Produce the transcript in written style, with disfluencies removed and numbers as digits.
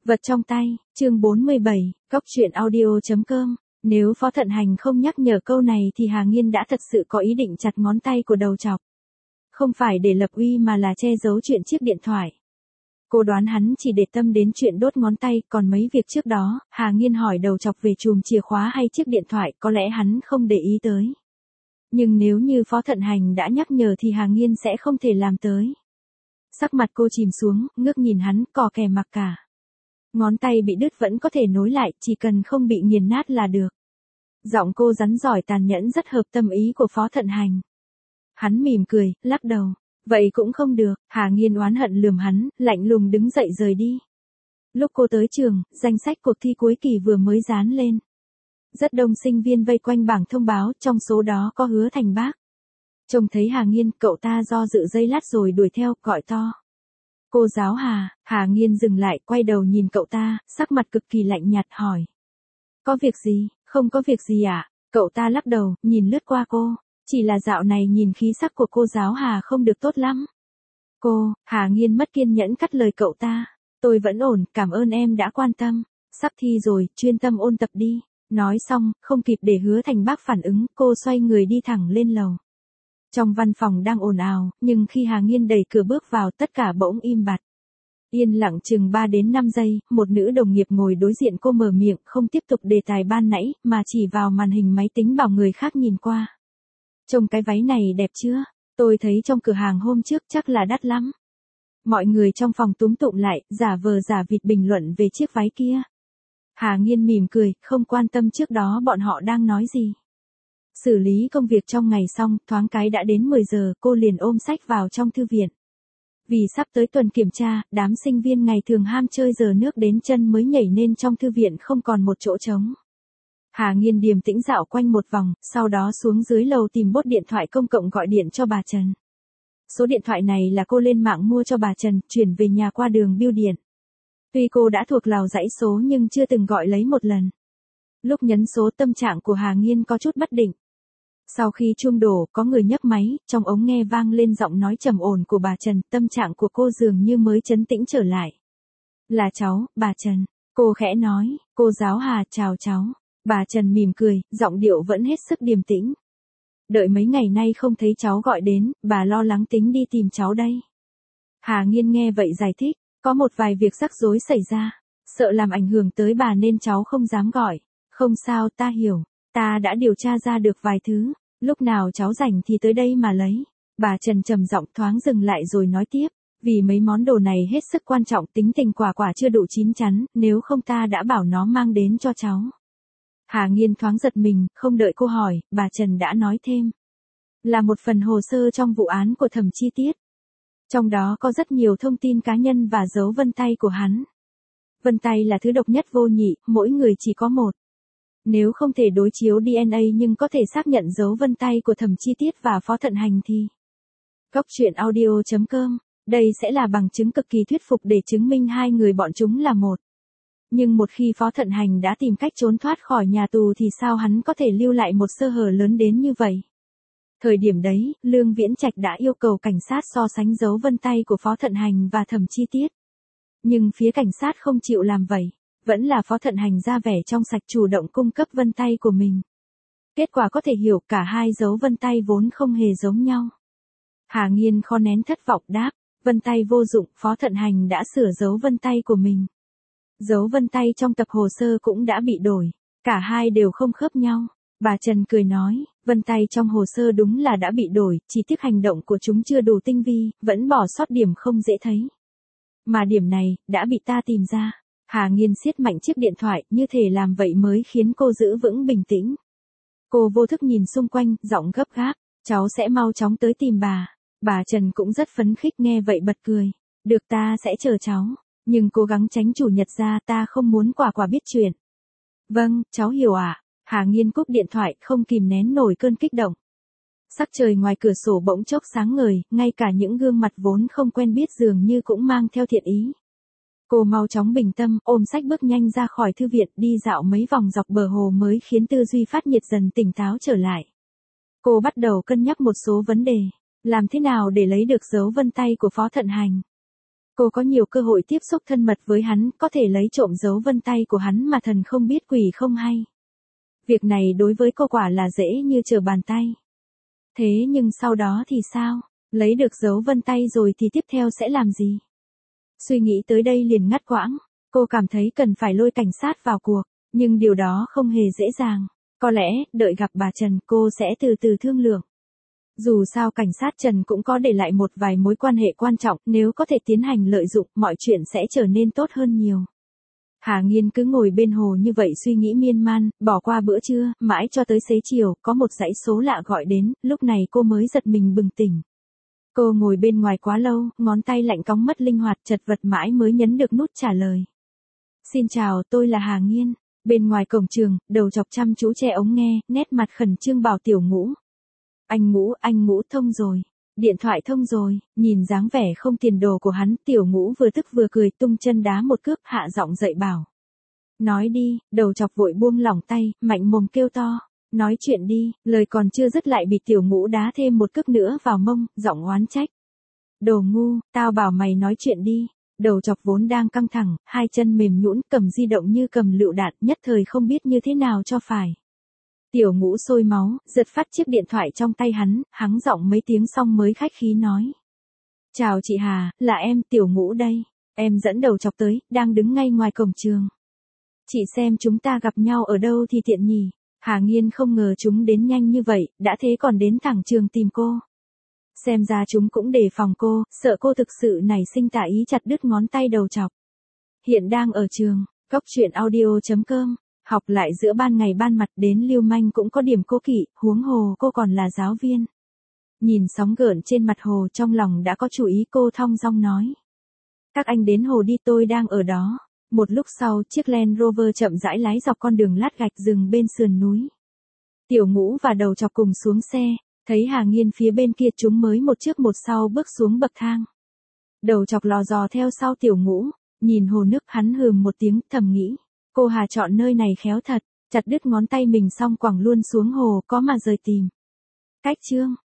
Vật trong tay, chương 47, Cóc truyện audio.com. Nếu Phó Thận Hành không nhắc nhở câu này thì Hà Nghiên đã thật sự có ý định chặt ngón tay của đầu chọc. Không phải để lập uy mà là che giấu chuyện chiếc điện thoại. Cô đoán hắn chỉ để tâm đến chuyện đốt ngón tay, còn mấy việc trước đó, Hà Nghiên hỏi đầu chọc về chùm chìa khóa hay chiếc điện thoại, có lẽ hắn không để ý tới. Nhưng nếu như Phó Thận Hành đã nhắc nhở thì Hà Nghiên sẽ không thể làm tới. Sắc mặt cô chìm xuống, ngước nhìn hắn, cò kè mặc cả. Ngón tay bị đứt vẫn có thể nối lại, chỉ cần không bị nghiền nát là được. Giọng cô rắn giỏi tàn nhẫn rất hợp tâm ý của Phó Thận Hành. Hắn mỉm cười, lắc đầu. Vậy cũng không được, Hà Nghiên oán hận lườm hắn, lạnh lùng đứng dậy rời đi. Lúc cô tới trường, danh sách cuộc thi cuối kỳ vừa mới dán lên. Rất đông sinh viên vây quanh bảng thông báo, trong số đó có Hứa Thành Bác. Trông thấy Hà Nghiên, cậu ta do dự giây lát rồi đuổi theo, gọi to. Cô giáo Hà. Hà Nghiên dừng lại, quay đầu nhìn cậu ta, sắc mặt cực kỳ lạnh nhạt hỏi. Có việc gì? Không có việc gì ạ. Cậu ta lắc đầu, nhìn lướt qua cô. Chỉ là dạo này nhìn khí sắc của cô giáo Hà không được tốt lắm. Hà Nghiên mất kiên nhẫn cắt lời cậu ta. Tôi vẫn ổn, cảm ơn em đã quan tâm. Sắp thi rồi, chuyên tâm ôn tập đi. Nói xong, không kịp để Hứa Thành Bác phản ứng, cô xoay người đi thẳng lên lầu. Trong văn phòng đang ồn ào, nhưng khi Hà Nghiên đẩy cửa bước vào tất cả bỗng im bặt. Yên lặng chừng 3 đến 5 giây, một nữ đồng nghiệp ngồi đối diện cô mở miệng không tiếp tục đề tài ban nãy, mà chỉ vào màn hình máy tính bảo người khác nhìn qua. Trông cái váy này đẹp chưa? Tôi thấy trong cửa hàng hôm trước chắc là đắt lắm. Mọi người trong phòng túm tụm lại, giả vờ giả vịt bình luận về chiếc váy kia. Hà Nghiên mỉm cười, không quan tâm trước đó bọn họ đang nói gì. Xử lý công việc trong ngày xong, thoáng cái đã đến 10 giờ, cô liền ôm sách vào trong thư viện. Vì sắp tới tuần kiểm tra, đám sinh viên ngày thường ham chơi giờ nước đến chân mới nhảy nên trong thư viện không còn một chỗ trống. Hà Nghiên điềm tĩnh dạo quanh một vòng, sau đó xuống dưới lầu tìm bốt điện thoại công cộng gọi điện cho bà Trần. Số điện thoại này là cô lên mạng mua cho bà Trần, chuyển về nhà qua đường bưu điện. Tuy cô đã thuộc lào dãy số nhưng chưa từng gọi lấy một lần. Lúc nhấn số tâm trạng của Hà Nghiên có chút bất định. Sau khi chuông đổ, có người nhấc máy, trong ống nghe vang lên giọng nói trầm ổn của bà Trần, tâm trạng của cô dường như mới trấn tĩnh trở lại. Là cháu, bà Trần. Cô khẽ nói, cô giáo Hà, chào cháu. Bà Trần mỉm cười, giọng điệu vẫn hết sức điềm tĩnh. Đợi mấy ngày nay không thấy cháu gọi đến, bà lo lắng tính đi tìm cháu đây. Hà Nghiên nghe vậy giải thích, có một vài việc rắc rối xảy ra, sợ làm ảnh hưởng tới bà nên cháu không dám gọi. Không sao, ta hiểu. Ta đã điều tra ra được vài thứ, lúc nào cháu rảnh thì tới đây mà lấy. Bà Trần trầm giọng thoáng dừng lại rồi nói tiếp, vì mấy món đồ này hết sức quan trọng, tính tình quả chưa đủ chín chắn, nếu không ta đã bảo nó mang đến cho cháu. Hà Nghiên thoáng giật mình, không đợi cô hỏi, bà Trần đã nói thêm. Là một phần hồ sơ trong vụ án của Thẩm Chi Tiết. Trong đó có rất nhiều thông tin cá nhân và dấu vân tay của hắn. Vân tay là thứ độc nhất vô nhị, mỗi người chỉ có một. Nếu không thể đối chiếu DNA nhưng có thể xác nhận dấu vân tay của Thẩm Chi Tiết và Phó Thận Hành thì. Cóc truyện audio.com, đây sẽ là bằng chứng cực kỳ thuyết phục để chứng minh hai người bọn chúng là một. Nhưng một khi Phó Thận Hành đã tìm cách trốn thoát khỏi nhà tù thì sao hắn có thể lưu lại một sơ hở lớn đến như vậy? Thời điểm đấy, Lương Viễn Trạch đã yêu cầu cảnh sát so sánh dấu vân tay của Phó Thận Hành và Thẩm Chi Tiết. Nhưng phía cảnh sát không chịu làm vậy. Vẫn là Phó Thận Hành ra vẻ trong sạch chủ động cung cấp vân tay của mình. Kết quả có thể hiểu cả hai dấu vân tay vốn không hề giống nhau. Hà Nghiên khó nén thất vọng đáp, vân tay vô dụng, Phó Thận Hành đã sửa dấu vân tay của mình. Dấu vân tay trong tập hồ sơ cũng đã bị đổi, cả hai đều không khớp nhau. Bà Trần cười nói, vân tay trong hồ sơ đúng là đã bị đổi, chỉ tiếc hành động của chúng chưa đủ tinh vi, vẫn bỏ sót điểm không dễ thấy. Mà điểm này, đã bị ta tìm ra. Hà Nghiên siết mạnh chiếc điện thoại, như thể làm vậy mới khiến cô giữ vững bình tĩnh. Cô vô thức nhìn xung quanh, giọng gấp gáp, cháu sẽ mau chóng tới tìm bà. Bà Trần cũng rất phấn khích nghe vậy bật cười. Được, ta sẽ chờ cháu, nhưng cố gắng tránh chủ nhật ra, ta không muốn quả biết chuyện. Vâng, cháu hiểu ạ. Hà Nghiên cúp điện thoại, không kìm nén nổi cơn kích động. Sắc trời ngoài cửa sổ bỗng chốc sáng ngời, ngay cả những gương mặt vốn không quen biết dường như cũng mang theo thiện ý. Cô mau chóng bình tâm, ôm sách bước nhanh ra khỏi thư viện, đi dạo mấy vòng dọc bờ hồ mới khiến tư duy phát nhiệt dần tỉnh táo trở lại. Cô bắt đầu cân nhắc một số vấn đề, làm thế nào để lấy được dấu vân tay của Phó Thận Hành. Cô có nhiều cơ hội tiếp xúc thân mật với hắn, có thể lấy trộm dấu vân tay của hắn mà thần không biết quỷ không hay. Việc này đối với cô quả là dễ như trở bàn tay. Thế nhưng sau đó thì sao? Lấy được dấu vân tay rồi thì tiếp theo sẽ làm gì? Suy nghĩ tới đây liền ngắt quãng. Cô cảm thấy cần phải lôi cảnh sát vào cuộc, nhưng điều đó không hề dễ dàng. Có lẽ, đợi gặp bà Trần cô sẽ từ từ thương lượng. Dù sao cảnh sát Trần cũng có để lại một vài mối quan hệ quan trọng, nếu có thể tiến hành lợi dụng, mọi chuyện sẽ trở nên tốt hơn nhiều. Hà Nghiên cứ ngồi bên hồ như vậy suy nghĩ miên man, bỏ qua bữa trưa, mãi cho tới xế chiều, có một dãy số lạ gọi đến, lúc này cô mới giật mình bừng tỉnh. Cô ngồi bên ngoài quá lâu, ngón tay lạnh cóng mất linh hoạt, chật vật mãi mới nhấn được nút trả lời. Xin chào, tôi là Hà Nghiên. Bên ngoài cổng trường, đầu chọc chăm chú che ống nghe, nét mặt khẩn trương bảo Tiểu Ngũ. Anh Ngũ thông rồi. Điện thoại thông rồi, nhìn dáng vẻ không tiền đồ của hắn, Tiểu Ngũ vừa tức vừa cười tung chân đá một cước hạ giọng dậy bảo. Nói đi, đầu chọc vội buông lỏng tay, mạnh mồm kêu to. Nói chuyện đi, lời còn chưa dứt lại bị Tiểu Ngũ đá thêm một cước nữa vào mông, giọng oán trách. Đồ ngu, tao bảo mày nói chuyện đi. Đầu chọc vốn đang căng thẳng, hai chân mềm nhũn cầm di động như cầm lựu đạn, nhất thời không biết như thế nào cho phải. Tiểu Ngũ sôi máu, giật phát chiếc điện thoại trong tay hắn, hắng giọng mấy tiếng xong mới khách khí nói. Chào chị Hà, là em Tiểu Ngũ đây. Em dẫn đầu chọc tới, đang đứng ngay ngoài cổng trường. Chị xem chúng ta gặp nhau ở đâu thì tiện nhỉ. Hà Nghiên không ngờ chúng đến nhanh như vậy, đã thế còn đến thẳng trường tìm cô. Xem ra chúng cũng đề phòng cô, sợ cô thực sự nảy sinh tà ý chặt đứt ngón tay đầu chọc. Hiện đang ở trường, Cóc Truyện Audio.com. Học lại giữa ban ngày ban mặt đến lưu manh cũng có điểm cố kỵ, huống hồ cô còn là giáo viên. Nhìn sóng gợn trên mặt hồ trong lòng đã có chủ ý, cô thong dong nói. Các anh đến hồ đi, tôi đang ở đó. Một lúc sau, chiếc Land Rover chậm rãi lái dọc con đường lát gạch dừng bên sườn núi. Tiểu Ngũ và đầu chọc cùng xuống xe, thấy Hà Nghiên phía bên kia chúng mới một trước một sau bước xuống bậc thang. Đầu chọc lò dò theo sau Tiểu Ngũ, nhìn hồ nước hắn hừm một tiếng thầm nghĩ. Cô Hà chọn nơi này khéo thật, chặt đứt ngón tay mình xong quẳng luôn xuống hồ có mà rời tìm. Cách chương